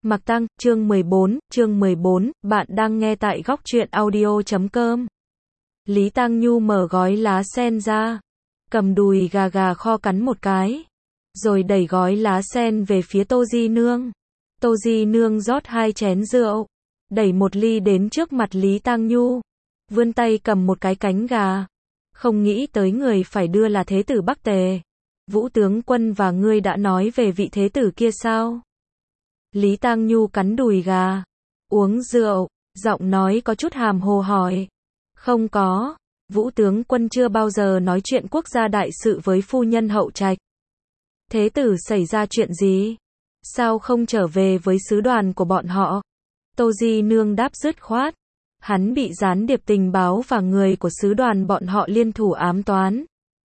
Mặc Tăng, chương 14, bạn đang nghe tại góc truyện audio.com. Lý Tăng Nhu mở gói lá sen ra, cầm đùi gà kho cắn một cái, rồi đẩy gói lá sen về phía Tô Di Nương. Tô Di Nương rót 2 chén rượu, đẩy 1 ly đến trước mặt Lý Tăng Nhu, vươn tay cầm một cái cánh gà. Không nghĩ tới người phải đưa là Thế tử Bắc Tề. Vũ tướng quân và ngươi đã nói về vị thế tử kia sao? Lý Tăng Nhu cắn đùi gà, uống rượu, giọng nói có chút hàm hồ hỏi. Không có, Vũ tướng quân chưa bao giờ nói chuyện quốc gia đại sự với phu nhân hậu trạch. Thế tử xảy ra chuyện gì? Sao không trở về với sứ đoàn của bọn họ? Tô Di Nương đáp dứt khoát. Hắn bị gián điệp tình báo và người của sứ đoàn bọn họ liên thủ ám toán.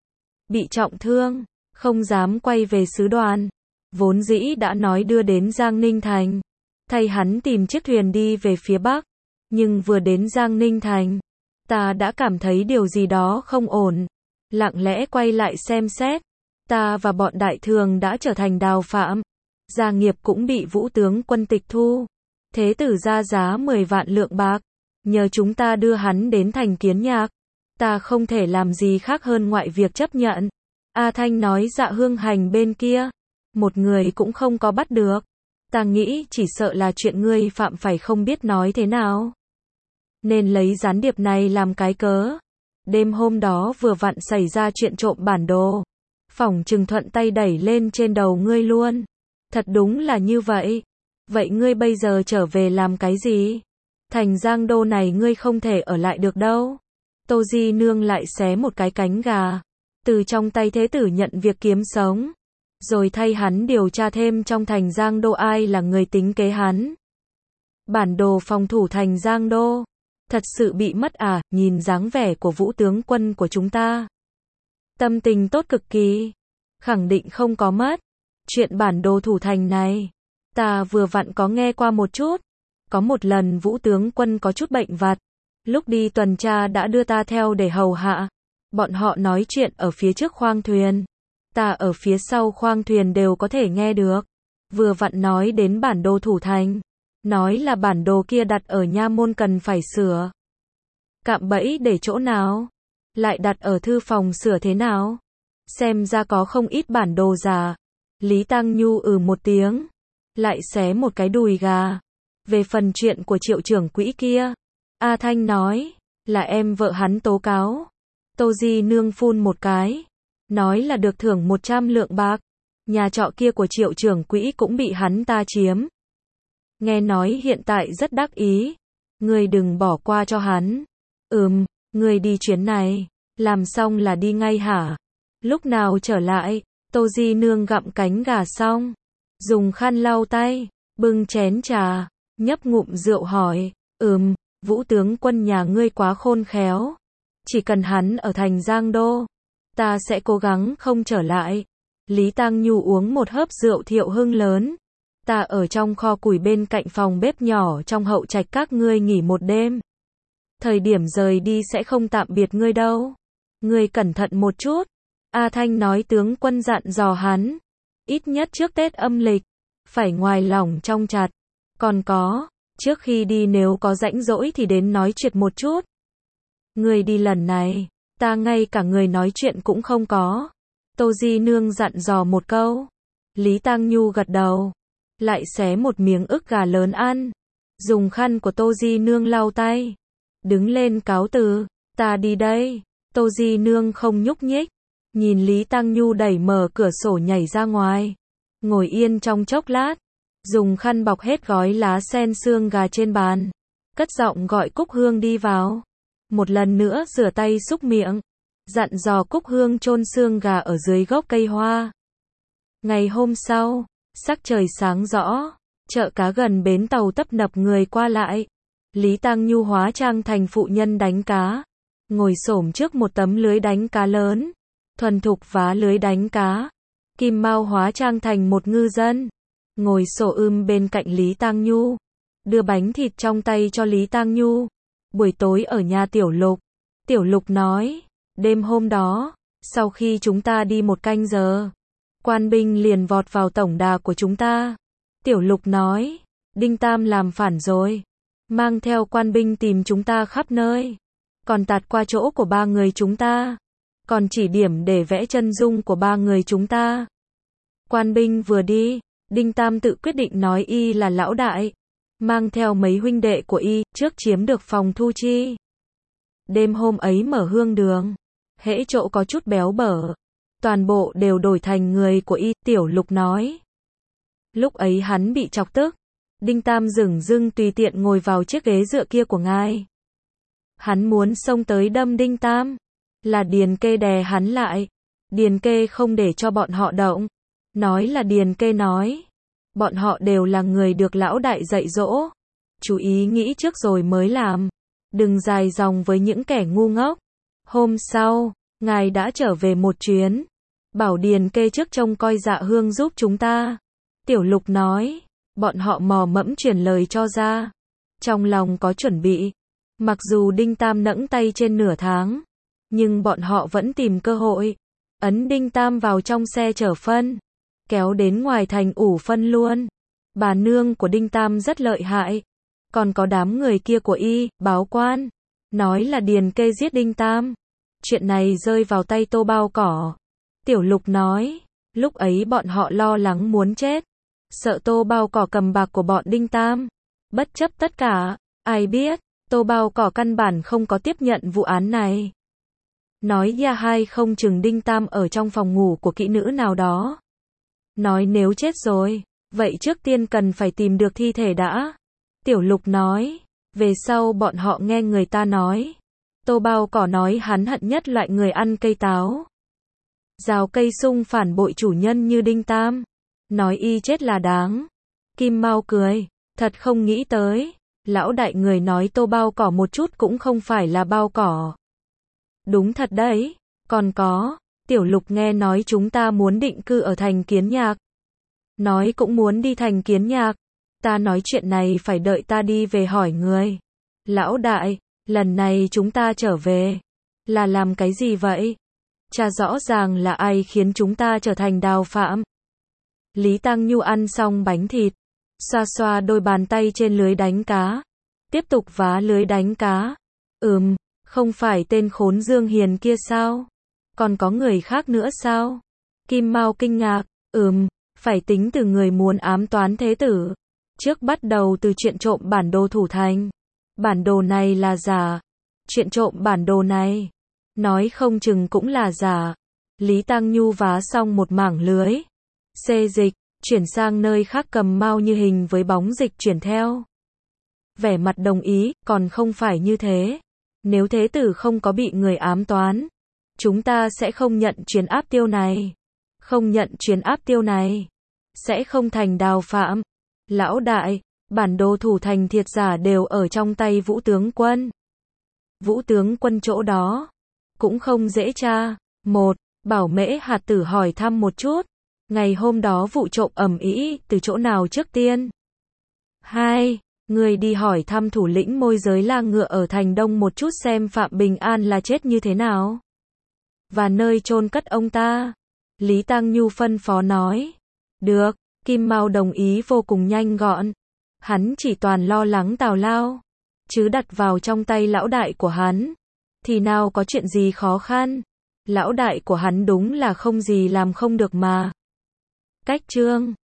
Bị trọng thương, không dám quay về sứ đoàn. Vốn dĩ đã nói đưa đến Giang Ninh Thành, thay hắn tìm chiếc thuyền đi về phía Bắc. Nhưng vừa đến Giang Ninh Thành, ta đã cảm thấy điều gì đó không ổn. Lặng lẽ quay lại xem xét, ta và bọn đại thường đã trở thành đào phạm. Gia nghiệp cũng bị Vũ tướng quân tịch thu. Thế tử ra giá 10 vạn lượng bạc, nhờ chúng ta đưa hắn đến thành Kiến Nhạc. Ta không thể làm gì khác hơn ngoại việc chấp nhận. A Thanh nói Dạ Hương Hành bên kia, một người cũng không có bắt được. Ta nghĩ chỉ sợ là chuyện ngươi phạm phải không biết nói thế nào, nên lấy gián điệp này làm cái cớ. Đêm hôm đó vừa vặn xảy ra chuyện trộm bản đồ, phỏng chừng thuận tay đẩy lên trên đầu ngươi luôn. Thật đúng là như vậy. Vậy ngươi bây giờ trở về làm cái gì? Thành Giang Đô này ngươi không thể ở lại được đâu. Tô Di Nương lại xé một cái cánh gà, từ trong tay thế tử nhận việc kiếm sống, rồi thay hắn điều tra thêm trong thành Giang Đô ai là người tính kế hắn. Bản đồ phòng thủ thành Giang Đô thật sự bị mất à? Nhìn dáng vẻ của Vũ tướng quân của chúng ta, tâm tình tốt cực kỳ, khẳng định không có mất. Chuyện bản đồ thủ thành này, ta vừa vặn có nghe qua một chút. Có một lần Vũ tướng quân có chút bệnh vặt, lúc đi tuần tra đã đưa ta theo để hầu hạ. Bọn họ nói chuyện ở phía trước khoang thuyền, ta ở phía sau khoang thuyền đều có thể nghe được. Vừa vặn nói đến bản đồ thủ thành, nói là bản đồ kia đặt ở nha môn cần phải sửa. Cạm bẫy để chỗ nào? Lại đặt ở thư phòng sửa thế nào? Xem ra có không ít bản đồ giả. Lý Tăng Nhu một tiếng, lại xé một cái đùi gà. Về phần chuyện của Triệu trưởng quỹ kia, A Thanh nói là em vợ hắn tố cáo. Tô Di Nương phun một cái, nói là được thưởng 100 lượng bạc. Nhà trọ kia của Triệu trưởng quỹ cũng bị hắn ta chiếm. Nghe nói hiện tại rất đắc ý. Ngươi đừng bỏ qua cho hắn. Ngươi đi chuyến này, làm xong là đi ngay hả? Lúc nào trở lại? Tô Di Nương gặm cánh gà xong, dùng khăn lau tay, bưng chén trà, nhấp ngụm rượu hỏi. Vũ tướng quân nhà ngươi quá khôn khéo. Chỉ cần hắn ở thành Giang Đô, ta sẽ cố gắng không trở lại. Lý Tăng Nhu uống một hớp rượu Thiệu Hưng lớn. Ta ở trong kho củi bên cạnh phòng bếp nhỏ trong hậu trạch các ngươi nghỉ một đêm. Thời điểm rời đi sẽ không tạm biệt ngươi đâu. Ngươi cẩn thận một chút. A Thanh nói tướng quân dặn dò hắn, ít nhất trước Tết âm lịch, phải ngoài lỏng trong chặt. Còn có, trước khi đi nếu có rãnh rỗi thì đến nói chuyện một chút. Người đi lần này, ta ngay cả người nói chuyện cũng không có. Tô Di Nương dặn dò một câu. Lý Tăng Nhu gật đầu, lại xé một miếng ức gà lớn ăn, dùng khăn của Tô Di Nương lau tay, đứng lên cáo từ. Ta đi đây. Tô Di Nương không nhúc nhích, nhìn Lý Tăng Nhu đẩy mở cửa sổ nhảy ra ngoài, ngồi yên trong chốc lát, dùng khăn bọc hết gói lá sen xương gà trên bàn, cất giọng gọi Cúc Hương đi vào. Một lần nữa rửa tay súc miệng, dặn dò Cúc Hương chôn xương gà ở dưới gốc cây hoa. Ngày hôm sau, sắc trời sáng rõ, chợ cá gần bến tàu tấp nập người qua lại. Lý Tăng Nhu hóa trang thành phụ nhân đánh cá, ngồi xổm trước một tấm lưới đánh cá lớn, thuần thục vá lưới đánh cá. Kim Mao hóa trang thành một ngư dân, ngồi xổm bên cạnh Lý Tăng Nhu, đưa bánh thịt trong tay cho Lý Tăng Nhu. Buổi tối ở nhà Tiểu Lục, Tiểu Lục nói, đêm hôm đó, sau khi chúng ta đi 1 canh giờ, quan binh liền vọt vào tổng đà của chúng ta. Tiểu Lục nói, Đinh Tam làm phản rồi. Mang theo quan binh tìm chúng ta khắp nơi. Còn tạt qua chỗ của 3 người chúng ta. Còn chỉ điểm để vẽ chân dung của 3 người chúng ta. Quan binh vừa đi, Đinh Tam tự quyết định nói y là lão đại. Mang theo mấy huynh đệ của y, trước chiếm được phòng thu chi. Đêm hôm ấy mở hương đường. Hễ chỗ có chút béo bở. Toàn bộ đều đổi thành người của y, Tiểu Lục nói. Lúc ấy hắn bị chọc tức. Đinh Tam dửng dưng tùy tiện ngồi vào chiếc ghế dựa kia của ngài. Hắn muốn xông tới đâm Đinh Tam. Là Điền Kê đè hắn lại. Điền Kê không để cho bọn họ động. Nói là Điền Kê nói. Bọn họ đều là người được lão đại dạy dỗ. Chú ý nghĩ trước rồi mới làm. Đừng dài dòng với những kẻ ngu ngốc. Hôm sau, ngài đã trở về một chuyến. Bảo Điền Kê trước trông coi Dạ Hương giúp chúng ta. Tiểu Lục nói. Bọn họ mò mẫm truyền lời cho ra. Trong lòng có chuẩn bị. Mặc dù Đinh Tam nẫng tay trên nửa tháng. Nhưng bọn họ vẫn tìm cơ hội. Ấn Đinh Tam vào trong xe chở phân. Kéo đến ngoài thành ủ phân luôn. Bà nương của Đinh Tam rất lợi hại. Còn có đám người kia của y, báo quan. Nói là Điền Kê giết Đinh Tam. Chuyện này rơi vào tay Tô Bao Cỏ. Tiểu Lục nói. Lúc ấy bọn họ lo lắng muốn chết. Sợ Tô Bao Cỏ cầm bạc của bọn Đinh Tam. Bất chấp tất cả. Ai biết, Tô Bao Cỏ căn bản không có tiếp nhận vụ án này. Nói ya hai không chừng Đinh Tam ở trong phòng ngủ của kỹ nữ nào đó. Nói nếu chết rồi, vậy trước tiên cần phải tìm được thi thể đã. Tiểu Lục nói. Về sau bọn họ nghe người ta nói. Tô Bao Cỏ nói hắn hận nhất loại người ăn cây táo. Rào cây sung phản bội chủ nhân như Đinh Tam. Nói y chết là đáng. Kim Mao cười. Thật không nghĩ tới. Lão đại người nói Tô Bao Cỏ một chút cũng không phải là bao cỏ. Đúng thật đấy. Còn có. Tiểu Lục nghe nói chúng ta muốn định cư ở thành Kiến Nhạc. Nói cũng muốn đi thành Kiến Nhạc. Ta nói chuyện này phải đợi ta đi về hỏi người. Lão đại, lần này chúng ta trở về. Là làm cái gì vậy? Cha rõ ràng là ai khiến chúng ta trở thành đào phạm. Lý Tăng Nhu ăn xong bánh thịt. Xoa xoa đôi bàn tay trên lưới đánh cá. Tiếp tục vá lưới đánh cá. Không phải tên khốn Dương Hiền kia sao? Còn có người khác nữa sao? Kim Mao kinh ngạc. Phải tính từ người muốn ám toán thế tử. Trước bắt đầu từ chuyện trộm bản đồ thủ thành. Bản đồ này là giả. Chuyện trộm bản đồ này. Nói không chừng cũng là giả. Lý Tăng Nhu vá xong một mảng lưới. Xê dịch, chuyển sang nơi khác cầm Mao Như Hình với bóng dịch chuyển theo. Vẻ mặt đồng ý, còn không phải như thế. Nếu thế tử không có bị người ám toán, chúng ta sẽ không nhận chuyến áp tiêu này. Không nhận chuyến áp tiêu này, sẽ không thành đào phạm. Lão đại, bản đồ thủ thành thiệt giả đều ở trong tay Vũ tướng quân. Vũ tướng quân chỗ đó cũng không dễ tra. Bảo Mễ Hạt Tử hỏi thăm một chút. Ngày hôm đó vụ trộm ầm ĩ từ chỗ nào trước tiên? 2. Người đi hỏi thăm thủ lĩnh môi giới La Ngựa ở thành Đông một chút xem Phạm Bình An là chết như thế nào. Và nơi chôn cất ông ta. Lý Tăng Nhu phân phó nói. Được, Kim Mao đồng ý vô cùng nhanh gọn. Hắn chỉ toàn lo lắng tào lao. Chứ đặt vào trong tay lão đại của hắn. Thì nào có chuyện gì khó khăn. Lão đại của hắn đúng là không gì làm không được mà. Cách chương